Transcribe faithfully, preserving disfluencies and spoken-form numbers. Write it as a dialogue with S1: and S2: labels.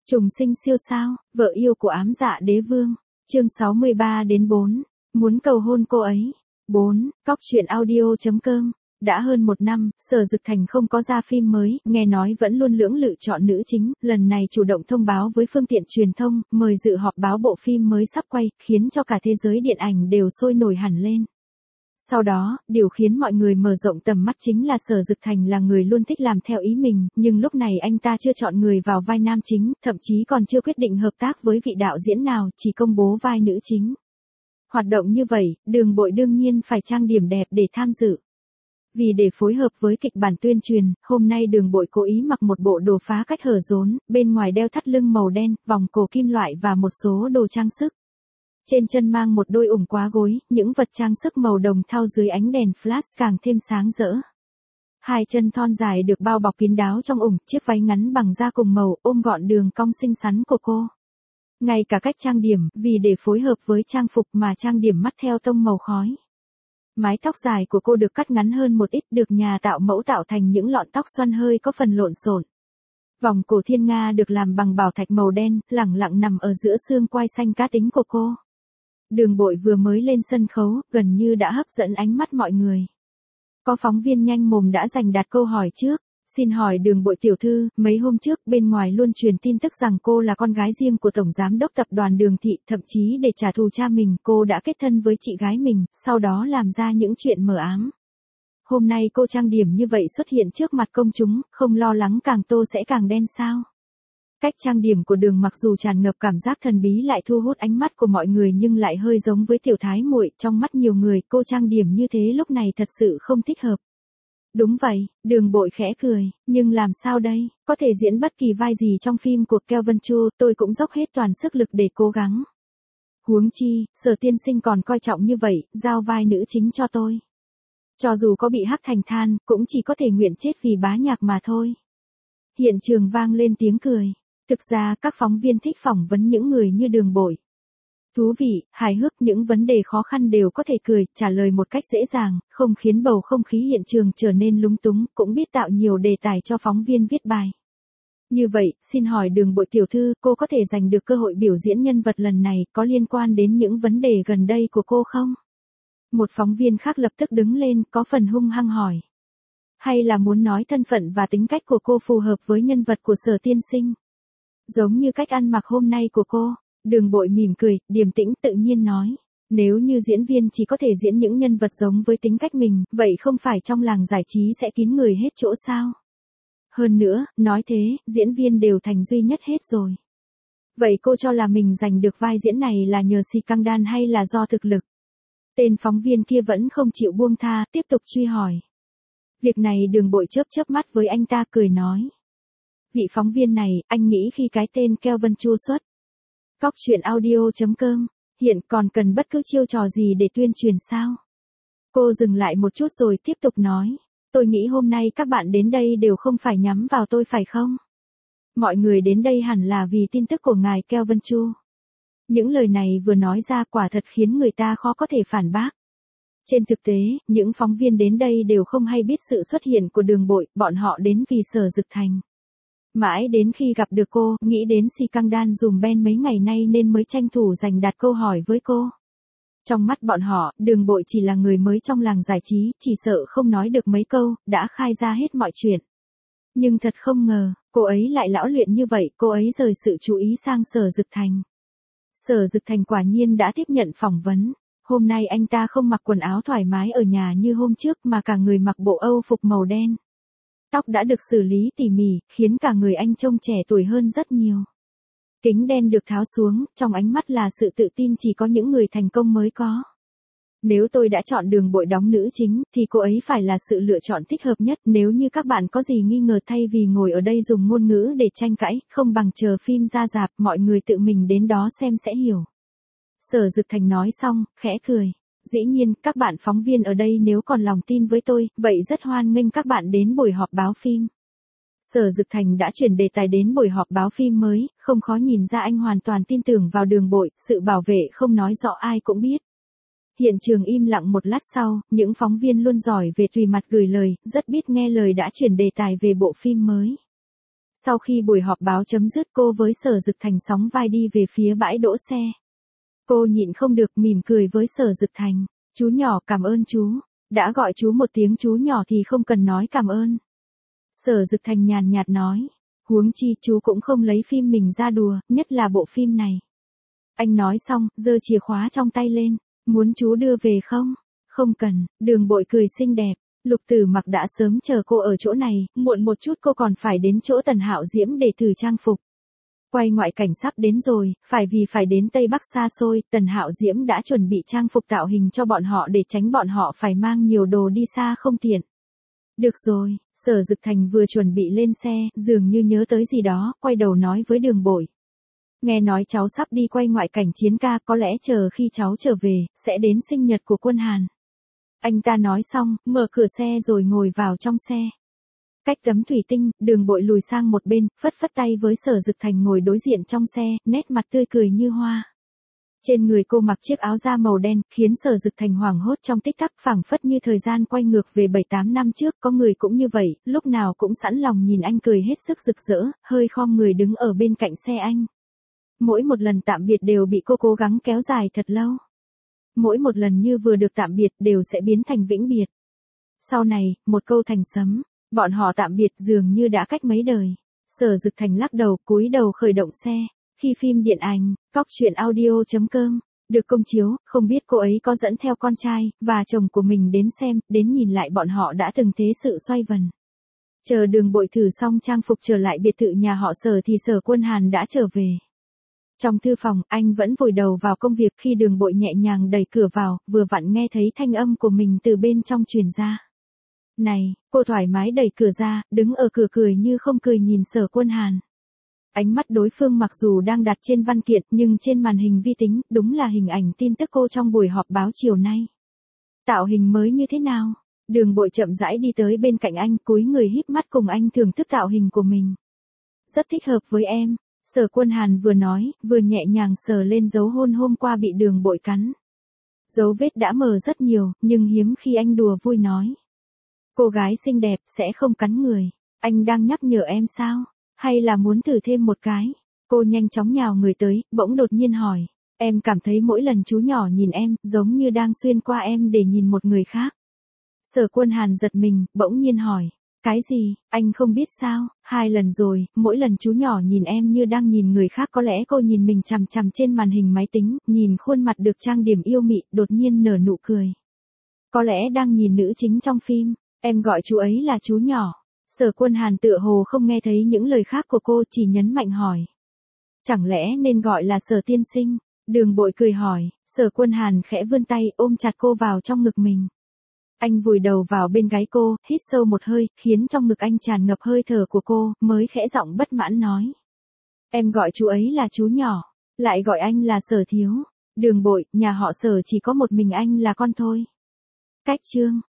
S1: Trùng sinh siêu sao, vợ yêu của ám dạ đế vương. Chương sáu mươi ba đến bốn. Muốn cầu hôn cô ấy. bốn. Cóc truyện audio chấm com. Đã hơn một năm, Sở Dực Thành không có ra phim mới, nghe nói vẫn luôn lưỡng lự chọn nữ chính, lần này chủ động thông báo với phương tiện truyền thông, mời dự họp báo bộ phim mới sắp quay, khiến cho cả thế giới điện ảnh đều sôi nổi hẳn lên. Sau đó, điều khiến mọi người mở rộng tầm mắt chính là Sở Dực Thành là người luôn thích làm theo ý mình, nhưng lúc này anh ta chưa chọn người vào vai nam chính, thậm chí còn chưa quyết định hợp tác với vị đạo diễn nào, chỉ công bố vai nữ chính. Hoạt động như vậy, Đường Bội đương nhiên phải trang điểm đẹp để tham dự. Vì để phối hợp với kịch bản tuyên truyền, hôm nay Đường Bội cố ý mặc một bộ đồ phá cách hở rốn, bên ngoài đeo thắt lưng màu đen, vòng cổ kim loại và một số đồ trang sức. Trên chân mang một đôi ủng quá gối, những vật trang sức màu đồng thau dưới ánh đèn flash càng thêm sáng rỡ. Hai chân thon dài được bao bọc kín đáo trong ủng, chiếc váy ngắn bằng da cùng màu, ôm gọn đường cong xinh xắn của cô. Ngay cả cách trang điểm, vì để phối hợp với trang phục mà trang điểm mắt theo tông màu khói. Mái tóc dài của cô được cắt ngắn hơn một ít, được nhà tạo mẫu tạo thành những lọn tóc xoăn hơi có phần lộn xộn. Vòng cổ thiên nga được làm bằng bảo thạch màu đen, lẳng lặng nằm ở giữa xương quai xanh cá tính của cô. Đường Bội vừa mới lên sân khấu, gần như đã hấp dẫn ánh mắt mọi người. Có phóng viên nhanh mồm đã giành đặt câu hỏi trước. Xin hỏi Đường Bội tiểu thư, mấy hôm trước bên ngoài luôn truyền tin tức rằng cô là con gái riêng của Tổng Giám đốc Tập đoàn Đường Thị, thậm chí để trả thù cha mình, cô đã kết thân với chị gái mình, sau đó làm ra những chuyện mờ ám. Hôm nay cô trang điểm như vậy xuất hiện trước mặt công chúng, không lo lắng càng tô sẽ càng đen sao? Cách trang điểm của Đường mặc dù tràn ngập cảm giác thần bí lại thu hút ánh mắt của mọi người nhưng lại hơi giống với tiểu thái muội, trong mắt nhiều người cô trang điểm như thế lúc này thật sự không thích hợp. Đúng vậy, Đường Bội khẽ cười, nhưng làm sao đây, có thể diễn bất kỳ vai gì trong phim của Kelvin Chu, tôi cũng dốc hết toàn sức lực để cố gắng. Huống chi, Sở tiên sinh còn coi trọng như vậy, giao vai nữ chính cho tôi. Cho dù có bị hắc thành than, cũng chỉ có thể nguyện chết vì bá nhạc mà thôi. Hiện trường vang lên tiếng cười. Thực ra các phóng viên thích phỏng vấn những người như Đường Bội. Thú vị, hài hước, những vấn đề khó khăn đều có thể cười, trả lời một cách dễ dàng, không khiến bầu không khí hiện trường trở nên lúng túng, cũng biết tạo nhiều đề tài cho phóng viên viết bài. Như vậy, xin hỏi Đường Bội tiểu thư, cô có thể giành được cơ hội biểu diễn nhân vật lần này, có liên quan đến những vấn đề gần đây của cô không? Một phóng viên khác lập tức đứng lên, có phần hung hăng hỏi. Hay là muốn nói thân phận và tính cách của cô phù hợp với nhân vật của Sở tiên sinh? Giống như cách ăn mặc hôm nay của cô. Đường Bội mỉm cười, điềm tĩnh tự nhiên nói. Nếu như diễn viên chỉ có thể diễn những nhân vật giống với tính cách mình, vậy không phải trong làng giải trí sẽ kín người hết chỗ sao? Hơn nữa, nói thế, diễn viên đều thành duy nhất hết rồi. Vậy cô cho là mình giành được vai diễn này là nhờ si căng đan hay là do thực lực? Tên phóng viên kia vẫn không chịu buông tha, tiếp tục truy hỏi. Việc này Đường Bội chớp chớp mắt với anh ta cười nói. Vị phóng viên này, anh nghĩ khi cái tên Kelvin Chu xuất. Cóc truyện audio chấm com, hiện còn cần bất cứ chiêu trò gì để tuyên truyền sao? Cô dừng lại một chút rồi tiếp tục nói. Tôi nghĩ hôm nay các bạn đến đây đều không phải nhắm vào tôi phải không? Mọi người đến đây hẳn là vì tin tức của ngài Kelvin Chu. Những lời này vừa nói ra quả thật khiến người ta khó có thể phản bác. Trên thực tế, những phóng viên đến đây đều không hay biết sự xuất hiện của Đường Bội, bọn họ đến vì Sở Dực Thành. Mãi đến khi gặp được cô, nghĩ đến si căng đan dùm Ben mấy ngày nay nên mới tranh thủ giành đặt câu hỏi với cô. Trong mắt bọn họ, Đường Bội chỉ là người mới trong làng giải trí, chỉ sợ không nói được mấy câu, đã khai ra hết mọi chuyện. Nhưng thật không ngờ, cô ấy lại lão luyện như vậy, cô ấy rời sự chú ý sang Sở Dực Thành. Sở Dực Thành quả nhiên đã tiếp nhận phỏng vấn. Hôm nay anh ta không mặc quần áo thoải mái ở nhà như hôm trước mà cả người mặc bộ Âu phục màu đen. Tóc đã được xử lý tỉ mỉ, khiến cả người anh trông trẻ tuổi hơn rất nhiều. Kính đen được tháo xuống, trong ánh mắt là sự tự tin chỉ có những người thành công mới có. Nếu tôi đã chọn Đường Bội đóng nữ chính, thì cô ấy phải là sự lựa chọn thích hợp nhất. Nếu như các bạn có gì nghi ngờ thay vì ngồi ở đây dùng ngôn ngữ để tranh cãi, không bằng chờ phim ra rạp, mọi người tự mình đến đó xem sẽ hiểu. Sở Dực Thành nói xong, khẽ cười. Dĩ nhiên, các bạn phóng viên ở đây nếu còn lòng tin với tôi, vậy rất hoan nghênh các bạn đến buổi họp báo phim. Sở Dực Thành đã chuyển đề tài đến buổi họp báo phim mới, không khó nhìn ra anh hoàn toàn tin tưởng vào Đường Bội, sự bảo vệ không nói rõ ai cũng biết. Hiện trường im lặng một lát sau, những phóng viên luôn giỏi về tùy mặt gửi lời, rất biết nghe lời đã chuyển đề tài về bộ phim mới. Sau khi buổi họp báo chấm dứt, cô với Sở Dực Thành sóng vai đi về phía bãi đỗ xe. Cô nhịn không được mỉm cười với Sở Dực Thành. Chú nhỏ, cảm ơn chú. Đã gọi chú một tiếng chú nhỏ thì không cần nói cảm ơn. Sở Dực Thành nhàn nhạt nói. Huống chi chú cũng không lấy phim mình ra đùa, nhất là bộ phim này. Anh nói xong, giơ chìa khóa trong tay lên. Muốn chú đưa về không? Không cần. Đường Bội cười xinh đẹp. Lục Tử Mặc đã sớm chờ cô ở chỗ này, muộn một chút cô còn phải đến chỗ Tần Hạo Diễm để thử trang phục. Quay ngoại cảnh sắp đến rồi, phải vì phải đến Tây Bắc xa xôi, Tần Hạo Diễm đã chuẩn bị trang phục tạo hình cho bọn họ để tránh bọn họ phải mang nhiều đồ đi xa không tiện. Được rồi, Sở Dực Thành vừa chuẩn bị lên xe, dường như nhớ tới gì đó, quay đầu nói với Đường Bội. Nghe nói cháu sắp đi quay ngoại cảnh chiến ca, có lẽ chờ khi cháu trở về, sẽ đến sinh nhật của Quân Hàn. Anh ta nói xong, mở cửa xe rồi ngồi vào trong xe. Cách tấm thủy tinh, Đường Bội lùi sang một bên, phất phất tay với Sở Dực Thành ngồi đối diện trong xe, nét mặt tươi cười như hoa. Trên người cô mặc chiếc áo da màu đen, khiến Sở Dực Thành hoảng hốt trong tích tắc, phảng phất như thời gian quay ngược về bảy tám năm trước, có người cũng như vậy, lúc nào cũng sẵn lòng nhìn anh cười hết sức rực rỡ, hơi khom người đứng ở bên cạnh xe anh. Mỗi một lần tạm biệt đều bị cô cố gắng kéo dài thật lâu. Mỗi một lần như vừa được tạm biệt đều sẽ biến thành vĩnh biệt. Sau này, một câu thành sấm, bọn họ tạm biệt dường như đã cách mấy đời. Sở Dực Thành lắc đầu, cúi đầu khởi động xe. Khi phim điện ảnh, cóc truyện audio chấm com được công chiếu, không biết cô ấy có dẫn theo con trai và chồng của mình đến xem, đến nhìn lại bọn họ đã từng thế sự xoay vần. Chờ Đường Bội thử xong trang phục trở lại biệt thự nhà họ Sở thì Sở Quân Hàn đã trở về. Trong thư phòng, anh vẫn vùi đầu vào công việc, khi Đường Bội nhẹ nhàng đẩy cửa vào, vừa vặn nghe thấy thanh âm của mình từ bên trong truyền ra. Này, cô thoải mái đẩy cửa ra, đứng ở cửa cười như không cười nhìn Sở Quân Hàn. Ánh mắt đối phương mặc dù đang đặt trên văn kiện, nhưng trên màn hình vi tính, đúng là hình ảnh tin tức cô trong buổi họp báo chiều nay. Tạo hình mới như thế nào? Đường Bội chậm rãi đi tới bên cạnh anh, cúi người híp mắt cùng anh thưởng thức tạo hình của mình. Rất thích hợp với em. Sở Quân Hàn vừa nói, vừa nhẹ nhàng sờ lên dấu hôn hôm qua bị Đường Bội cắn. Dấu vết đã mờ rất nhiều, nhưng hiếm khi anh đùa vui nói. Cô gái xinh đẹp sẽ không cắn người. Anh đang nhắc nhở em sao? Hay là muốn thử thêm một cái? Cô nhanh chóng nhào người tới, bỗng đột nhiên hỏi. Em cảm thấy mỗi lần chú nhỏ nhìn em, giống như đang xuyên qua em để nhìn một người khác. Sở Quân Hàn giật mình, bỗng nhiên hỏi. Cái gì, anh không biết sao? Hai lần rồi, mỗi lần chú nhỏ nhìn em như đang nhìn người khác, có lẽ cô nhìn mình chằm chằm trên màn hình máy tính, nhìn khuôn mặt được trang điểm yêu mị, đột nhiên nở nụ cười. Có lẽ đang nhìn nữ chính trong phim, em gọi chú ấy là chú nhỏ. Sở Quân Hàn tựa hồ không nghe thấy những lời khác của cô, chỉ nhấn mạnh hỏi. Chẳng lẽ nên gọi là Sở tiên sinh? Đường Bội cười hỏi, Sở Quân Hàn khẽ vươn tay ôm chặt cô vào trong ngực mình. Anh vùi đầu vào bên gáy cô, hít sâu một hơi, khiến trong ngực anh tràn ngập hơi thở của cô, mới khẽ giọng bất mãn nói. Em gọi chú ấy là chú nhỏ, lại gọi anh là Sở thiếu. Đường Bội, nhà họ Sở chỉ có một mình anh là con thôi. Cách chương.